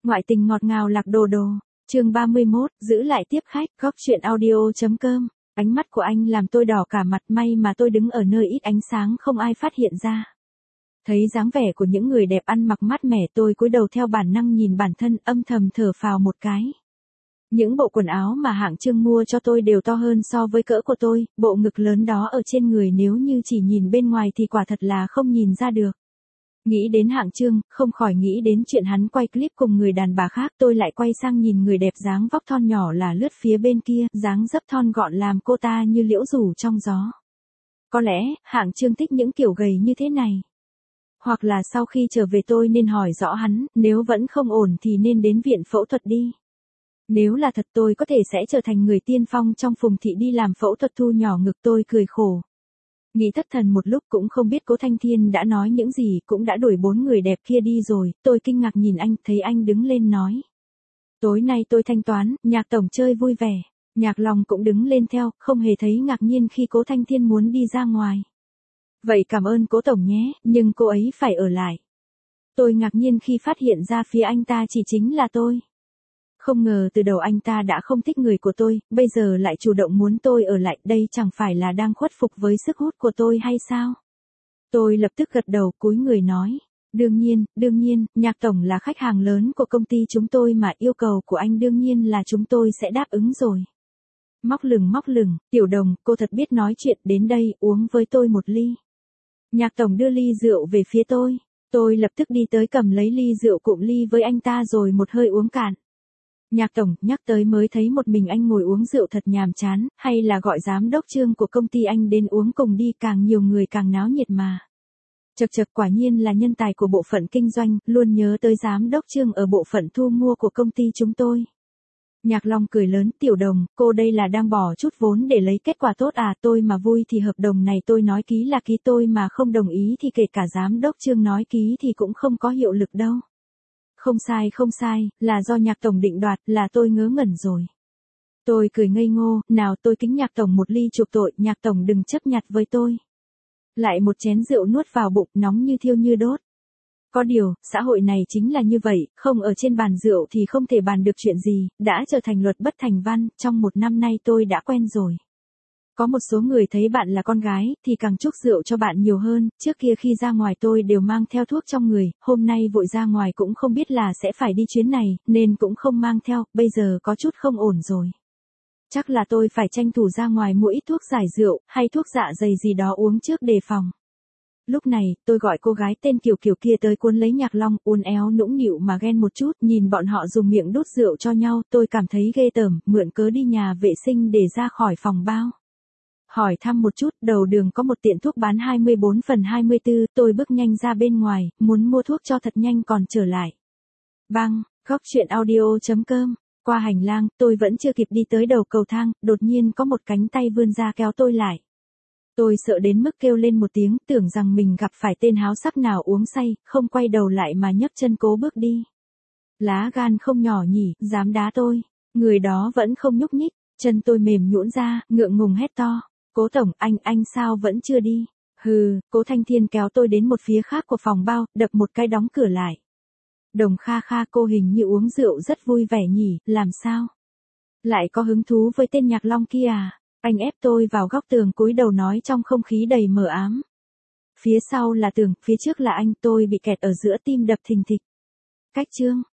Ngoại tình ngọt ngào lạc đồ đồ. Chương 31, giữ lại tiếp khách, góc chuyện audio.com. Ánh mắt của anh làm tôi đỏ cả mặt, may mà tôi đứng ở nơi ít ánh sáng không ai phát hiện ra. Thấy dáng vẻ của những người đẹp ăn mặc mát mẻ, tôi cúi đầu theo bản năng nhìn bản thân, âm thầm thở phào một cái. Những bộ quần áo mà hạng Trương mua cho tôi đều to hơn so với cỡ của tôi, bộ ngực lớn đó ở trên người nếu như chỉ nhìn bên ngoài thì quả thật là không nhìn ra được. Nghĩ đến hạng Trương, không khỏi nghĩ đến chuyện hắn quay clip cùng người đàn bà khác, tôi lại quay sang nhìn người đẹp dáng vóc thon nhỏ là lướt phía bên kia, dáng dấp thon gọn làm cô ta như liễu rủ trong gió. Có lẽ, hạng Trương thích những kiểu gầy như thế này. Hoặc là sau khi trở về tôi nên hỏi rõ hắn, nếu vẫn không ổn thì nên đến viện phẫu thuật đi. Nếu là thật tôi có thể sẽ trở thành người tiên phong trong Phùng thị đi làm phẫu thuật thu nhỏ ngực, tôi cười khổ. Nghĩ thất thần một lúc cũng không biết Cố Thanh Thiên đã nói những gì, cũng đã đuổi 4 người đẹp kia đi rồi, tôi kinh ngạc nhìn anh, thấy anh đứng lên nói. Tối nay tôi thanh toán, Nhạc tổng chơi vui vẻ. Nhạc Long cũng đứng lên theo, không hề thấy ngạc nhiên khi Cố Thanh Thiên muốn đi ra ngoài. Vậy cảm ơn Cố tổng nhé, nhưng cô ấy phải ở lại. Tôi ngạc nhiên khi phát hiện ra phía anh ta chỉ chính là tôi. Không ngờ từ đầu anh ta đã không thích người của tôi, bây giờ lại chủ động muốn tôi ở lại, đây chẳng phải là đang khuất phục với sức hút của tôi hay sao? Tôi lập tức gật đầu cúi người nói. Đương nhiên, Nhạc tổng là khách hàng lớn của công ty chúng tôi mà, yêu cầu của anh đương nhiên là chúng tôi sẽ đáp ứng rồi. Móc lửng, Tiểu Đồng, cô thật biết nói chuyện, đến đây, uống với tôi một ly. Nhạc tổng đưa ly rượu về phía tôi. Tôi lập tức đi tới cầm lấy ly rượu cụm ly với anh ta rồi một hơi uống cạn. Nhạc tổng, nhắc tới mới thấy một mình anh ngồi uống rượu thật nhàm chán, hay là gọi giám đốc Trương của công ty anh đến uống cùng đi, càng nhiều người càng náo nhiệt mà. Chật quả nhiên là nhân tài của bộ phận kinh doanh, luôn nhớ tới giám đốc Trương ở bộ phận thu mua của công ty chúng tôi. Nhạc Long cười lớn, Tiểu Đồng, cô đây là đang bỏ chút vốn để lấy kết quả tốt à, tôi mà vui thì hợp đồng này tôi nói ký là ký, tôi mà không đồng ý thì kể cả giám đốc Trương nói ký thì cũng không có hiệu lực đâu. Không sai, là do Nhạc tổng định đoạt, là tôi ngớ ngẩn rồi. Tôi cười ngây ngô, nào tôi kính Nhạc tổng một ly chuộc tội, Nhạc tổng đừng chấp nhặt với tôi. Lại một chén rượu nuốt vào bụng, nóng như thiêu như đốt. Có điều, xã hội này chính là như vậy, không ở trên bàn rượu thì không thể bàn được chuyện gì, đã trở thành luật bất thành văn, trong 1 năm nay tôi đã quen rồi. Có một số người thấy bạn là con gái, thì càng chúc rượu cho bạn nhiều hơn, trước kia khi ra ngoài tôi đều mang theo thuốc trong người, hôm nay vội ra ngoài cũng không biết là sẽ phải đi chuyến này, nên cũng không mang theo, bây giờ có chút không ổn rồi. Chắc là tôi phải tranh thủ ra ngoài mua ít thuốc giải rượu, hay thuốc dạ dày gì đó uống trước đề phòng. Lúc này, tôi gọi cô gái tên Kiều Kiều kia tới cuốn lấy Nhạc Long, uốn éo nũng nịu mà ghen một chút, nhìn bọn họ dùng miệng đút rượu cho nhau, tôi cảm thấy ghê tởm, mượn cớ đi nhà vệ sinh để ra khỏi phòng bao. Hỏi thăm một chút, đầu đường có một tiệm thuốc bán 24/24, tôi bước nhanh ra bên ngoài, muốn mua thuốc cho thật nhanh còn trở lại. Bang, góc chuyện audio.com. Qua hành lang, tôi vẫn chưa kịp đi tới đầu cầu thang, đột nhiên có một cánh tay vươn ra kéo tôi lại. Tôi sợ đến mức kêu lên một tiếng, tưởng rằng mình gặp phải tên háo sắc nào uống say, không quay đầu lại mà nhấc chân cố bước đi. Lá gan không nhỏ nhỉ, dám đá tôi. Người đó vẫn không nhúc nhích, chân tôi mềm nhũn ra, ngượng ngùng hét to. Cố tổng, anh sao vẫn chưa đi? Hừ, Cố Thanh Thiên kéo tôi đến một phía khác của phòng bao, đập một cái đóng cửa lại. Đồng Kha, cô hình như uống rượu rất vui vẻ nhỉ, làm sao? Lại có hứng thú với tên Nhạc Long kia à? Anh ép tôi vào góc tường cúi đầu nói trong không khí đầy mờ ám. Phía sau là tường, phía trước là anh, tôi bị kẹt ở giữa, tim đập thình thịch. Cách chương.